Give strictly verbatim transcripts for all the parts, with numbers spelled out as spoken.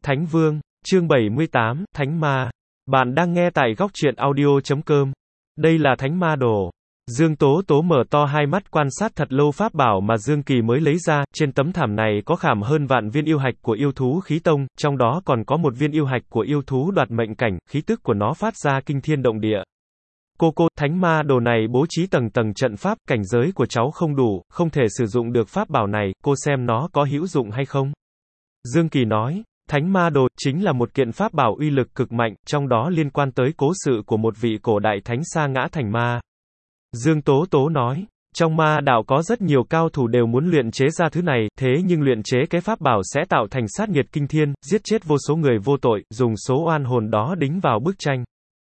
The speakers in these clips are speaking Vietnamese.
Thánh Vương, chương bảy mươi tám, Thánh Ma. Bạn đang nghe tại góc truyện audio chấm com. Đây là Thánh Ma Đồ. Dương Tố Tố mở to hai mắt quan sát thật lâu pháp bảo mà Dương Kỳ mới lấy ra, trên tấm thảm này có khảm hơn vạn viên yêu hạch của yêu thú khí tông, trong đó còn có một viên yêu hạch của yêu thú đoạt mệnh cảnh, khí tức của nó phát ra kinh thiên động địa. Cô cô, Thánh Ma Đồ này bố trí tầng tầng trận pháp, cảnh giới của cháu không đủ, không thể sử dụng được pháp bảo này, cô xem nó có hữu dụng hay không? Dương Kỳ nói. Thánh Ma Đồ chính là một kiện pháp bảo uy lực cực mạnh, trong đó liên quan tới cố sự của một vị cổ đại thánh sa ngã thành ma. Dương Tố Tố nói, trong ma đạo có rất nhiều cao thủ đều muốn luyện chế ra thứ này, thế nhưng luyện chế cái pháp bảo sẽ tạo thành sát nghiệt kinh thiên, giết chết vô số người vô tội, dùng số oan hồn đó đính vào bức tranh.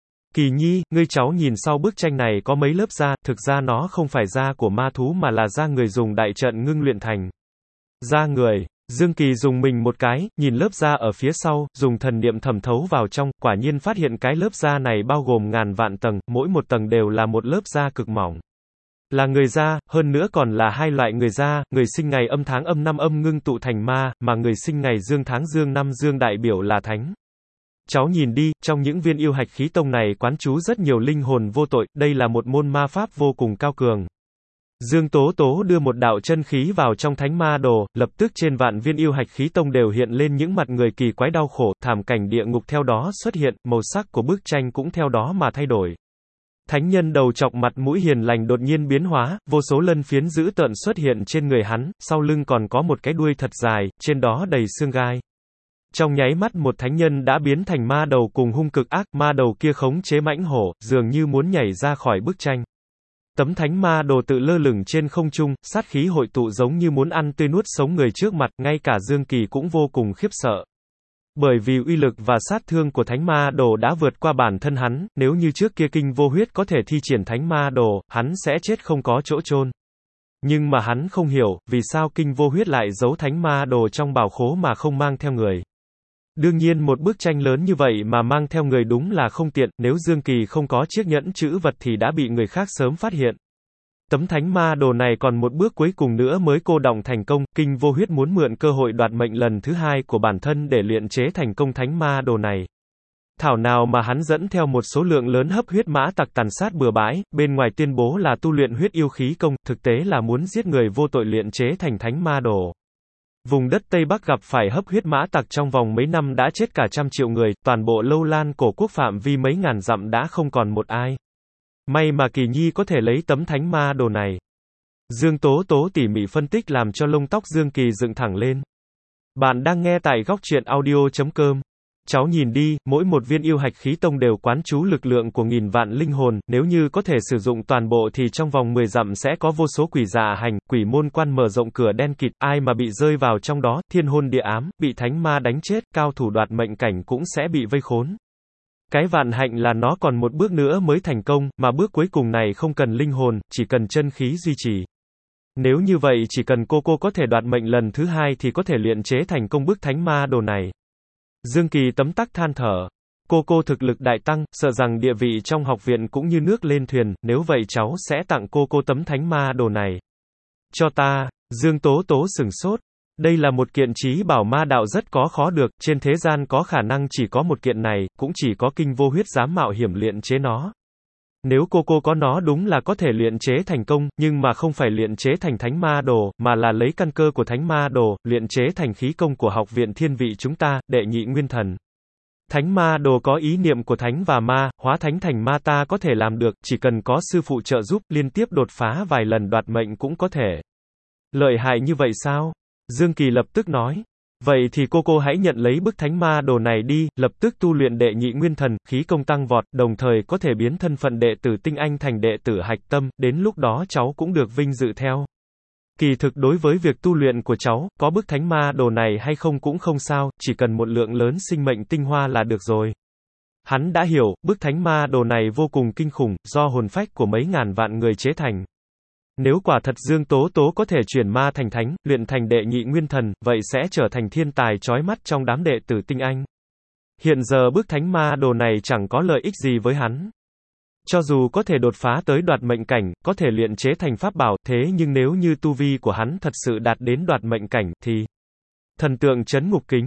Kỳ Nhi, ngươi cháu nhìn sau bức tranh này có mấy lớp da, thực ra nó không phải da của ma thú mà là da người dùng đại trận ngưng luyện thành. Da người. Dương Kỳ dùng mình một cái, nhìn lớp da ở phía sau, dùng thần niệm thẩm thấu vào trong, quả nhiên phát hiện cái lớp da này bao gồm ngàn vạn tầng, mỗi một tầng đều là một lớp da cực mỏng. Là người da, hơn nữa còn là hai loại người da, người sinh ngày âm tháng âm năm âm ngưng tụ thành ma, mà người sinh ngày dương tháng dương năm dương đại biểu là thánh. Cháu nhìn đi, trong những viên yêu hạch khí tông này quán trú rất nhiều linh hồn vô tội, đây là một môn ma pháp vô cùng cao cường. Dương Tố Tố đưa một đạo chân khí vào trong Thánh Ma Đồ, lập tức trên vạn viên yêu hạch khí tông đều hiện lên những mặt người kỳ quái đau khổ, thảm cảnh địa ngục theo đó xuất hiện, màu sắc của bức tranh cũng theo đó mà thay đổi. Thánh nhân đầu chọc mặt mũi hiền lành đột nhiên biến hóa, vô số lân phiến dữ tợn xuất hiện trên người hắn, sau lưng còn có một cái đuôi thật dài, trên đó đầy xương gai. Trong nháy mắt một thánh nhân đã biến thành ma đầu cùng hung cực ác, ma đầu kia khống chế mãnh hổ, dường như muốn nhảy ra khỏi bức tranh. Tấm Thánh Ma Đồ tự lơ lửng trên không trung, sát khí hội tụ giống như muốn ăn tươi nuốt sống người trước mặt, ngay cả Dương Kỳ cũng vô cùng khiếp sợ. Bởi vì uy lực và sát thương của Thánh Ma Đồ đã vượt qua bản thân hắn, nếu như trước kia Kinh Vô Huyết có thể thi triển Thánh Ma Đồ, hắn sẽ chết không có chỗ chôn. Nhưng mà hắn không hiểu, vì sao Kinh Vô Huyết lại giấu Thánh Ma Đồ trong bảo khố mà không mang theo người. Đương nhiên một bức tranh lớn như vậy mà mang theo người đúng là không tiện, nếu Dương Kỳ không có chiếc nhẫn chữ vật thì đã bị người khác sớm phát hiện. Tấm Thánh Ma Đồ này còn một bước cuối cùng nữa mới cô đọng thành công, Kinh Vô Huyết muốn mượn cơ hội đoạt mệnh lần thứ hai của bản thân để luyện chế thành công Thánh Ma Đồ này. Thảo nào mà hắn dẫn theo một số lượng lớn hấp huyết mã tặc tàn sát bừa bãi, bên ngoài tuyên bố là tu luyện huyết yêu khí công, thực tế là muốn giết người vô tội luyện chế thành Thánh Ma Đồ. Vùng đất Tây Bắc gặp phải hấp huyết mã tặc trong vòng mấy năm đã chết cả trăm triệu người, toàn bộ Lâu Lan cổ quốc phạm vi mấy ngàn dặm đã không còn một ai. May mà Kỳ Nhi có thể lấy tấm Thánh Ma Đồ này. Dương Tố Tố tỉ mỉ phân tích làm cho lông tóc Dương Kỳ dựng thẳng lên. Bạn đang nghe tại góc truyện audio chấm com. Cháu nhìn đi, mỗi một viên yêu hạch khí tông đều quán trú lực lượng của nghìn vạn linh hồn, nếu như có thể sử dụng toàn bộ thì trong vòng mười dặm sẽ có vô số quỷ dạ hành, quỷ môn quan mở rộng cửa đen kịt, ai mà bị rơi vào trong đó, thiên hôn địa ám, bị thánh ma đánh chết, cao thủ đoạt mệnh cảnh cũng sẽ bị vây khốn. Cái vạn hạnh là nó còn một bước nữa mới thành công, mà bước cuối cùng này không cần linh hồn, chỉ cần chân khí duy trì. Nếu như vậy chỉ cần cô cô có thể đoạt mệnh lần thứ hai thì có thể luyện chế thành công bức Thánh Ma Đồ này. Dương Kỳ tấm tắc than thở. Cô cô thực lực đại tăng, sợ rằng địa vị trong học viện cũng như nước lên thuyền, nếu vậy cháu sẽ tặng cô cô tấm Thánh Ma Đồ này. Cho ta, Dương Tố Tố sửng sốt. Đây là một kiện trí bảo ma đạo rất có khó được, trên thế gian có khả năng chỉ có một kiện này, cũng chỉ có Kinh Vô Huyết dám mạo hiểm luyện chế nó. Nếu cô cô có nó đúng là có thể luyện chế thành công, nhưng mà không phải luyện chế thành Thánh Ma Đồ, mà là lấy căn cơ của Thánh Ma Đồ, luyện chế thành khí công của học viện thiên vị chúng ta, đệ nhị nguyên thần. Thánh Ma Đồ có ý niệm của thánh và ma, hóa thánh thành ma ta có thể làm được, chỉ cần có sư phụ trợ giúp, liên tiếp đột phá vài lần đoạt mệnh cũng có thể. Lợi hại như vậy sao? Dương Kỳ lập tức nói. Vậy thì cô cô hãy nhận lấy bức Thánh Ma Đồ này đi, lập tức tu luyện đệ nhị nguyên thần, khí công tăng vọt, đồng thời có thể biến thân phận đệ tử tinh anh thành đệ tử hạch tâm, đến lúc đó cháu cũng được vinh dự theo. Kỳ thực đối với việc tu luyện của cháu, có bức Thánh Ma Đồ này hay không cũng không sao, chỉ cần một lượng lớn sinh mệnh tinh hoa là được rồi. Hắn đã hiểu, bức Thánh Ma Đồ này vô cùng kinh khủng, do hồn phách của mấy ngàn vạn người chế thành. Nếu quả thật Dương Tố Tố có thể chuyển ma thành thánh, luyện thành đệ nhị nguyên thần, vậy sẽ trở thành thiên tài chói mắt trong đám đệ tử tinh anh. Hiện giờ bức Thánh Ma Đồ này chẳng có lợi ích gì với hắn. Cho dù có thể đột phá tới đoạt mệnh cảnh, có thể luyện chế thành pháp bảo, thế nhưng nếu như tu vi của hắn thật sự đạt đến đoạt mệnh cảnh, thì thần tượng chấn ngục kính.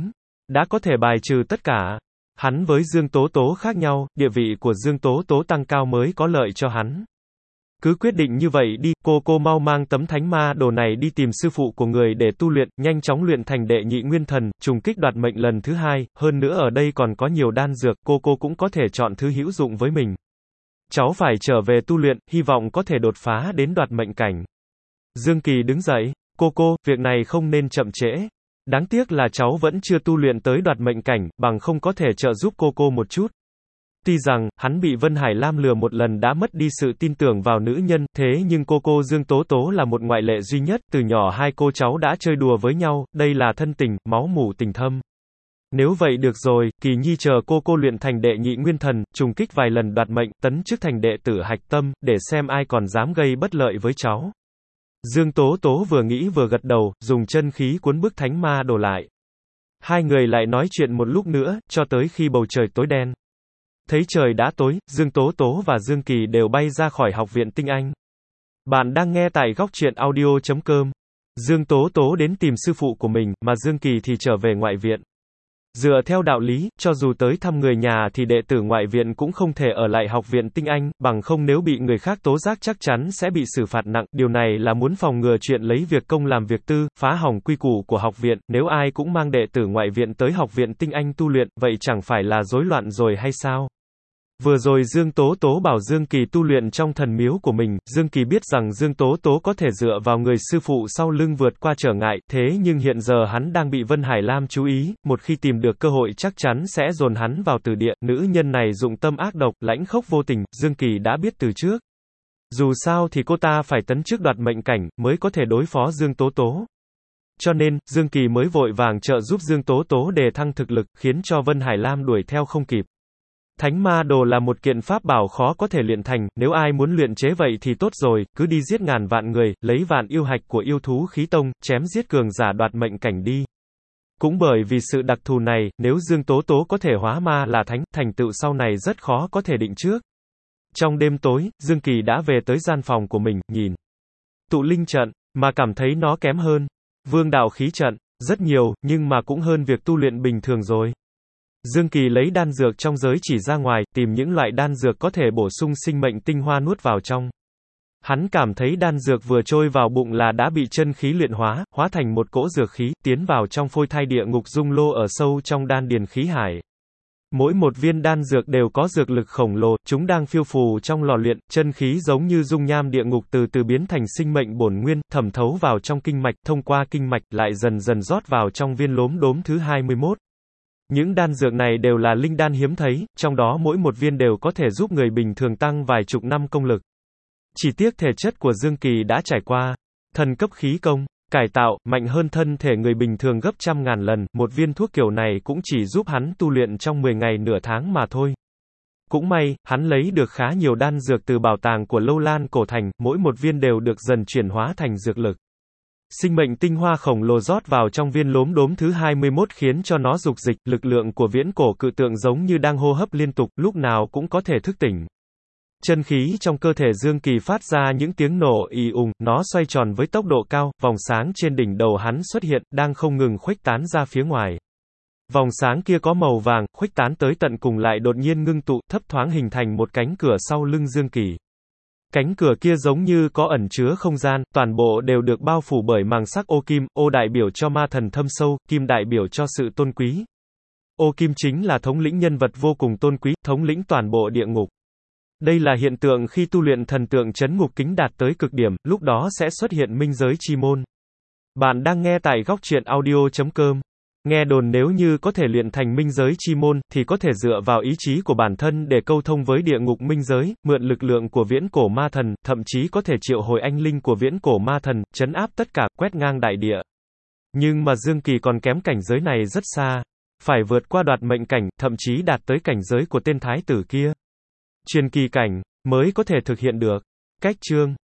đã có thể bài trừ tất cả. Hắn với Dương Tố Tố khác nhau, địa vị của Dương Tố Tố tăng cao mới có lợi cho hắn. Cứ quyết định như vậy đi, cô cô mau mang tấm thánh ma đồ này đi tìm sư phụ của người để tu luyện, nhanh chóng luyện thành đệ nhị nguyên thần, trùng kích đoạt mệnh lần thứ hai, hơn nữa ở đây còn có nhiều đan dược, cô cô cũng có thể chọn thứ hữu dụng với mình. Cháu phải trở về tu luyện, hy vọng có thể đột phá đến đoạt mệnh cảnh. Dương Kỳ đứng dậy, cô cô, việc này không nên chậm trễ. Đáng tiếc là cháu vẫn chưa tu luyện tới đoạt mệnh cảnh, bằng không có thể trợ giúp cô cô một chút. Tuy rằng, hắn bị Vân Hải Lam lừa một lần đã mất đi sự tin tưởng vào nữ nhân, thế nhưng cô cô Dương Tố Tố là một ngoại lệ duy nhất, từ nhỏ hai cô cháu đã chơi đùa với nhau, đây là thân tình, máu mủ tình thâm. Nếu vậy được rồi, Kỳ Nhi chờ cô cô luyện thành đệ nhị nguyên thần, trùng kích vài lần đoạt mệnh, tấn chức thành đệ tử hạch tâm, để xem ai còn dám gây bất lợi với cháu. Dương Tố Tố vừa nghĩ vừa gật đầu, dùng chân khí cuốn bức thánh ma đồ lại. Hai người lại nói chuyện một lúc nữa, cho tới khi bầu trời tối đen. Thấy trời đã tối, Dương Tố Tố và Dương Kỳ đều bay ra khỏi học viện Tinh Anh. Bạn đang nghe tại góc truyện audio chấm com. Dương Tố Tố đến tìm sư phụ của mình, mà Dương Kỳ thì trở về ngoại viện. Dựa theo đạo lý, cho dù tới thăm người nhà thì đệ tử ngoại viện cũng không thể ở lại học viện Tinh Anh, bằng không nếu bị người khác tố giác chắc chắn sẽ bị xử phạt nặng, điều này là muốn phòng ngừa chuyện lấy việc công làm việc tư, phá hỏng quy củ của học viện, nếu ai cũng mang đệ tử ngoại viện tới học viện Tinh Anh tu luyện, vậy chẳng phải là rối loạn rồi hay sao? Vừa rồi Dương Tố Tố bảo Dương Kỳ tu luyện trong thần miếu của mình, Dương Kỳ biết rằng Dương Tố Tố có thể dựa vào người sư phụ sau lưng vượt qua trở ngại, thế nhưng hiện giờ hắn đang bị Vân Hải Lam chú ý, một khi tìm được cơ hội chắc chắn sẽ dồn hắn vào tử địa, nữ nhân này dụng tâm ác độc, lãnh khốc vô tình, Dương Kỳ đã biết từ trước. Dù sao thì cô ta phải tấn chức đoạt mệnh cảnh, mới có thể đối phó Dương Tố Tố. Cho nên, Dương Kỳ mới vội vàng trợ giúp Dương Tố Tố đề thăng thực lực, khiến cho Vân Hải Lam đuổi theo không kịp. Thánh ma đồ là một kiện pháp bảo khó có thể luyện thành, nếu ai muốn luyện chế vậy thì tốt rồi, cứ đi giết ngàn vạn người, lấy vạn yêu hạch của yêu thú khí tông, chém giết cường giả đoạt mệnh cảnh đi. Cũng bởi vì sự đặc thù này, nếu Dương Tố Tố có thể hóa ma là thánh, thành tựu sau này rất khó có thể định trước. Trong đêm tối, Dương Kỳ đã về tới gian phòng của mình, nhìn tụ linh trận, mà cảm thấy nó kém hơn vương đạo khí trận, rất nhiều, nhưng mà cũng hơn việc tu luyện bình thường rồi. Dương Kỳ lấy đan dược trong giới chỉ ra ngoài, tìm những loại đan dược có thể bổ sung sinh mệnh tinh hoa nuốt vào trong. Hắn cảm thấy đan dược vừa trôi vào bụng là đã bị chân khí luyện hóa, hóa thành một cỗ dược khí, tiến vào trong phôi thai địa ngục dung lô ở sâu trong đan điền khí hải. Mỗi một viên đan dược đều có dược lực khổng lồ, chúng đang phiêu phù trong lò luyện, chân khí giống như dung nham địa ngục từ từ biến thành sinh mệnh bổn nguyên, thẩm thấu vào trong kinh mạch, thông qua kinh mạch, lại dần dần rót vào trong viên lốm đốm thứ hai mươi mốt. Những đan dược này đều là linh đan hiếm thấy, trong đó mỗi một viên đều có thể giúp người bình thường tăng vài chục năm công lực. Chỉ tiếc thể chất của Dương Kỳ đã trải qua thần cấp khí công, cải tạo, mạnh hơn thân thể người bình thường gấp trăm ngàn lần, một viên thuốc kiểu này cũng chỉ giúp hắn tu luyện trong mười ngày nửa tháng mà thôi. Cũng may, hắn lấy được khá nhiều đan dược từ bảo tàng của Lâu Lan cổ thành, mỗi một viên đều được dần chuyển hóa thành dược lực. Sinh mệnh tinh hoa khổng lồ rót vào trong viên lốm đốm thứ hai mươi mốt khiến cho nó dục dịch, lực lượng của viễn cổ cự tượng giống như đang hô hấp liên tục, lúc nào cũng có thể thức tỉnh. Chân khí trong cơ thể Dương Kỳ phát ra những tiếng nổ ì ùng, nó xoay tròn với tốc độ cao, vòng sáng trên đỉnh đầu hắn xuất hiện, đang không ngừng khuếch tán ra phía ngoài. Vòng sáng kia có màu vàng, khuếch tán tới tận cùng lại đột nhiên ngưng tụ, thấp thoáng hình thành một cánh cửa sau lưng Dương Kỳ. Cánh cửa kia giống như có ẩn chứa không gian, toàn bộ đều được bao phủ bởi màng sắc ô kim, ô đại biểu cho ma thần thâm sâu, kim đại biểu cho sự tôn quý. Ô kim chính là thống lĩnh nhân vật vô cùng tôn quý, thống lĩnh toàn bộ địa ngục. Đây là hiện tượng khi tu luyện thần tượng trấn ngục kính đạt tới cực điểm, lúc đó sẽ xuất hiện minh giới chi môn. Bạn đang nghe tại góc truyện audio chấm com. Nghe đồn nếu như có thể luyện thành minh giới chi môn, thì có thể dựa vào ý chí của bản thân để câu thông với địa ngục minh giới, mượn lực lượng của viễn cổ ma thần, thậm chí có thể triệu hồi anh linh của viễn cổ ma thần, trấn áp tất cả, quét ngang đại địa. Nhưng mà Dương Kỳ còn kém cảnh giới này rất xa. Phải vượt qua đoạt mệnh cảnh, thậm chí đạt tới cảnh giới của tên thái tử kia. Truyền kỳ cảnh, mới có thể thực hiện được. Cách chương